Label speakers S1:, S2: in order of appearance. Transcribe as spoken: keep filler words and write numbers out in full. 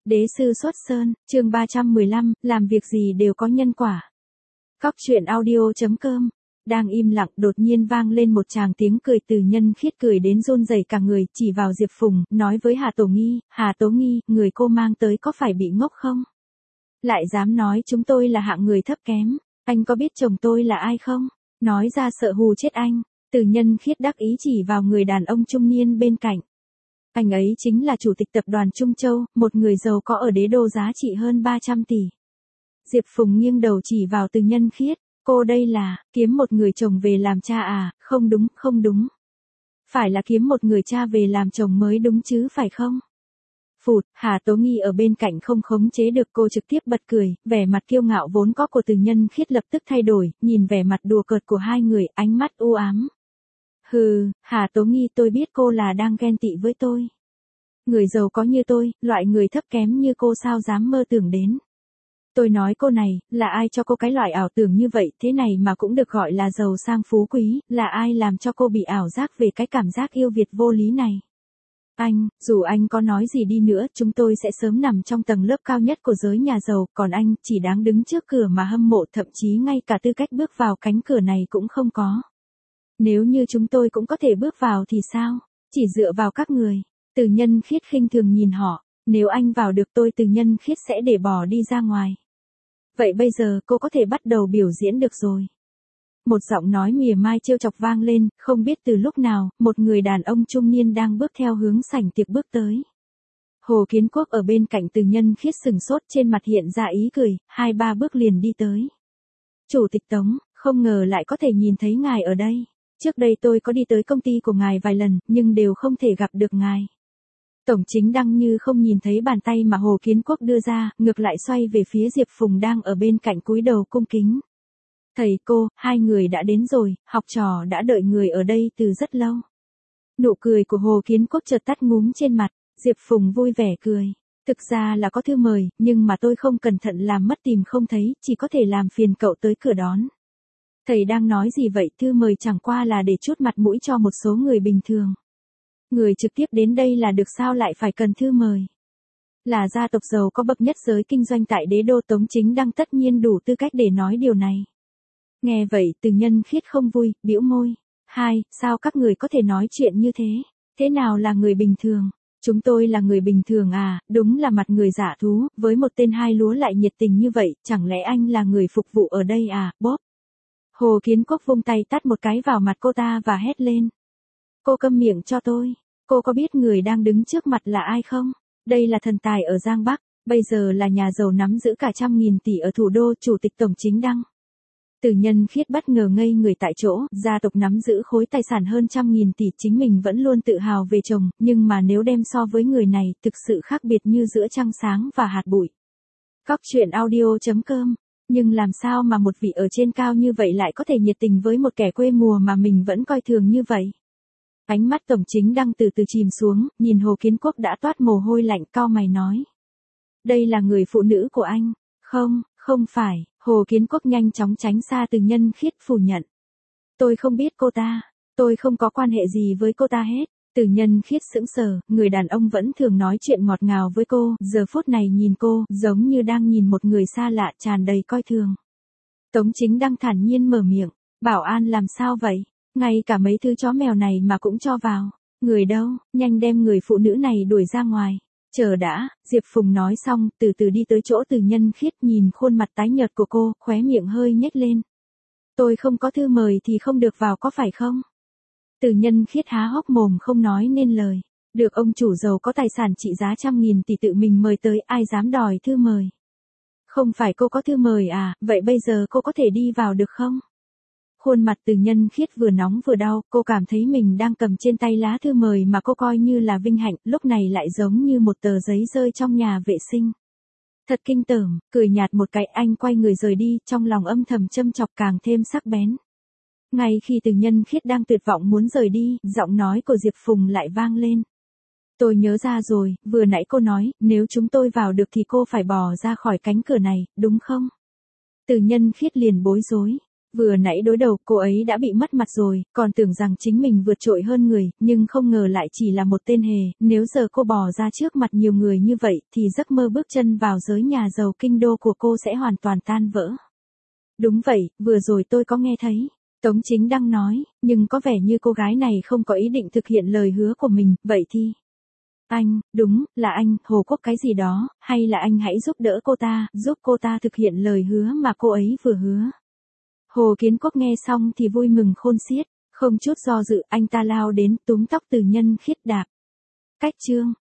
S1: Đế sư xuất sơn, chương ba trăm mười lăm, làm việc gì đều có nhân quả. Cóc truyện audio chấm com. Đang im lặng đột nhiên vang lên một tràng tiếng cười Từ Nhân Khiết cười đến run rẩy cả người, chỉ vào Diệp Phùng, nói với Hà Tổ Nghi, Hà Tố Nghi, người cô mang tới có phải bị ngốc không? Lại dám nói chúng tôi là hạng người thấp kém, anh có biết chồng tôi là ai không? Nói ra sợ hù chết anh. Từ Nhân Khiết đắc ý chỉ vào người đàn ông trung niên bên cạnh. Anh ấy chính là chủ tịch tập đoàn Trung Châu, một người giàu có ở đế đô giá trị hơn ba trăm tỷ. Diệp Phùng nghiêng đầu chỉ vào Từ Nhân Khiết, cô đây là, kiếm một người chồng về làm cha à, không đúng, không đúng. Phải là kiếm một người cha về làm chồng mới đúng chứ phải không? Phụt, Hà Tố Nghi ở bên cạnh không khống chế được cô trực tiếp bật cười, vẻ mặt kiêu ngạo vốn có của Từ Nhân Khiết lập tức thay đổi, nhìn vẻ mặt đùa cợt của hai người, ánh mắt u ám. Hừ, Hà Tố Nghi tôi biết cô là đang ghen tị với tôi. Người giàu có như tôi, loại người thấp kém như cô sao dám mơ tưởng đến. Tôi nói cô này, là ai cho cô cái loại ảo tưởng như vậy, thế này mà cũng được gọi là giàu sang phú quý, là ai làm cho cô bị ảo giác về cái cảm giác yêu Việt vô lý này. Anh, dù anh có nói gì đi nữa, chúng tôi sẽ sớm nằm trong tầng lớp cao nhất của giới nhà giàu, còn anh, chỉ đáng đứng trước cửa mà hâm mộ, thậm chí ngay cả tư cách bước vào cánh cửa này cũng không có. Nếu như chúng tôi cũng có thể bước vào thì sao? Chỉ dựa vào các người. Từ Nhân Khiết khinh thường nhìn họ, nếu anh vào được tôi Từ Nhân Khiết sẽ để bỏ đi ra ngoài. Vậy bây giờ cô có thể bắt đầu biểu diễn được rồi. Một giọng nói mỉa mai trêu chọc vang lên, không biết từ lúc nào, một người đàn ông trung niên đang bước theo hướng sảnh tiệc bước tới. Hồ Kiến Quốc ở bên cạnh Từ Nhân Khiết sừng sốt, trên mặt hiện ra ý cười, hai ba bước liền đi tới. Chủ tịch Tống, không ngờ lại có thể nhìn thấy ngài ở đây. Trước đây tôi có đi tới công ty của ngài vài lần, nhưng đều không thể gặp được ngài. Tổng Chính Đăng như không nhìn thấy bàn tay mà Hồ Kiến Quốc đưa ra, ngược lại xoay về phía Diệp Phùng đang ở bên cạnh cúi đầu cung kính. Thầy cô, hai người đã đến rồi, học trò đã đợi người ở đây từ rất lâu. Nụ cười của Hồ Kiến Quốc chợt tắt ngúm trên mặt, Diệp Phùng vui vẻ cười. Thực ra là có thư mời, nhưng mà tôi không cẩn thận làm mất tìm không thấy, chỉ có thể làm phiền cậu tới cửa đón. Thầy đang nói gì vậy, thư mời chẳng qua là để chút mặt mũi cho một số người bình thường. Người trực tiếp đến đây là được sao lại phải cần thư mời. Là gia tộc giàu có bậc nhất giới kinh doanh tại đế đô, Tống Chính Đăng tất nhiên đủ tư cách để nói điều này. Nghe vậy Từ Nhân Khiết không vui, bĩu môi. Hai, sao các người có thể nói chuyện như thế? Thế nào là người bình thường? Chúng tôi là người bình thường à, đúng là mặt người giả thú, với một tên hai lúa lại nhiệt tình như vậy, chẳng lẽ anh là người phục vụ ở đây à, bóp. Hồ Kiến Quốc vung tay tát một cái vào mặt cô ta và hét lên. Cô câm miệng cho tôi, cô có biết người đang đứng trước mặt là ai không? Đây là thần tài ở Giang Bắc, bây giờ là nhà giàu nắm giữ cả trăm nghìn tỷ ở thủ đô, Chủ tịch Tổng Chính Đăng. Từ Nhân Khiết bất ngờ ngây người tại chỗ, gia tộc nắm giữ khối tài sản hơn trăm nghìn tỷ, chính mình vẫn luôn tự hào về chồng, nhưng mà nếu đem so với người này, thực sự khác biệt như giữa trăng sáng và hạt bụi. Cóc truyện audio chấm com. Nhưng làm sao mà một vị ở trên cao như vậy lại có thể nhiệt tình với một kẻ quê mùa mà mình vẫn coi thường như vậy? Ánh mắt Tổng Chính Đăng từ từ chìm xuống, nhìn Hồ Kiến Quốc đã toát mồ hôi lạnh, cau mày nói. Đây là người phụ nữ của anh. Không, không phải, Hồ Kiến Quốc nhanh chóng tránh xa Từ Nhân Khiết, phủ nhận. Tôi không biết cô ta, tôi không có quan hệ gì với cô ta hết. Từ Nhân Khiết sững sờ, người đàn ông vẫn thường nói chuyện ngọt ngào với cô, giờ phút này nhìn cô, giống như đang nhìn một người xa lạ, tràn đầy coi thường. Tống Chính Đăng thản nhiên mở miệng, bảo an làm sao vậy? Ngay cả mấy thứ chó mèo này mà cũng cho vào. Người đâu, nhanh đem người phụ nữ này đuổi ra ngoài. Chờ đã, Diệp Phùng nói xong, từ từ đi tới chỗ Từ Nhân Khiết, nhìn khuôn mặt tái nhợt của cô, khóe miệng hơi nhếch lên. Tôi không có thư mời thì không được vào có phải không? Từ Nhân Khiết há hốc mồm không nói nên lời. Được ông chủ giàu có tài sản trị giá trăm nghìn tỷ tự mình mời tới, ai dám đòi thư mời? Không phải cô có thư mời à, vậy bây giờ cô có thể đi vào được không? Khuôn mặt Từ Nhân Khiết vừa nóng vừa đau, cô cảm thấy mình đang cầm trên tay lá thư mời mà cô coi như là vinh hạnh, lúc này lại giống như một tờ giấy rơi trong nhà vệ sinh. Thật kinh tởm, cười nhạt một cái, anh quay người rời đi, trong lòng âm thầm châm chọc càng thêm sắc bén. Ngay khi Từ Nhân Khiết đang tuyệt vọng muốn rời đi, giọng nói của Diệp Phùng lại vang lên. Tôi nhớ ra rồi, vừa nãy cô nói, nếu chúng tôi vào được thì cô phải bỏ ra khỏi cánh cửa này, đúng không? Từ Nhân Khiết liền bối rối. Vừa nãy đối đầu cô ấy đã bị mất mặt rồi, còn tưởng rằng chính mình vượt trội hơn người, nhưng không ngờ lại chỉ là một tên hề, nếu giờ cô bò ra trước mặt nhiều người như vậy, thì giấc mơ bước chân vào giới nhà giàu kinh đô của cô sẽ hoàn toàn tan vỡ. Đúng vậy, vừa rồi tôi có nghe thấy. Tống Chính Đăng nói, nhưng có vẻ như cô gái này không có ý định thực hiện lời hứa của mình, vậy thì... Anh, đúng, là anh, Hồ Quốc cái gì đó, hay là anh hãy giúp đỡ cô ta, giúp cô ta thực hiện lời hứa mà cô ấy vừa hứa. Hồ Kiến Quốc nghe xong thì vui mừng khôn xiết, không chút do dự anh ta lao đến túm tóc Từ Nhân Khiết đạp. Cách chương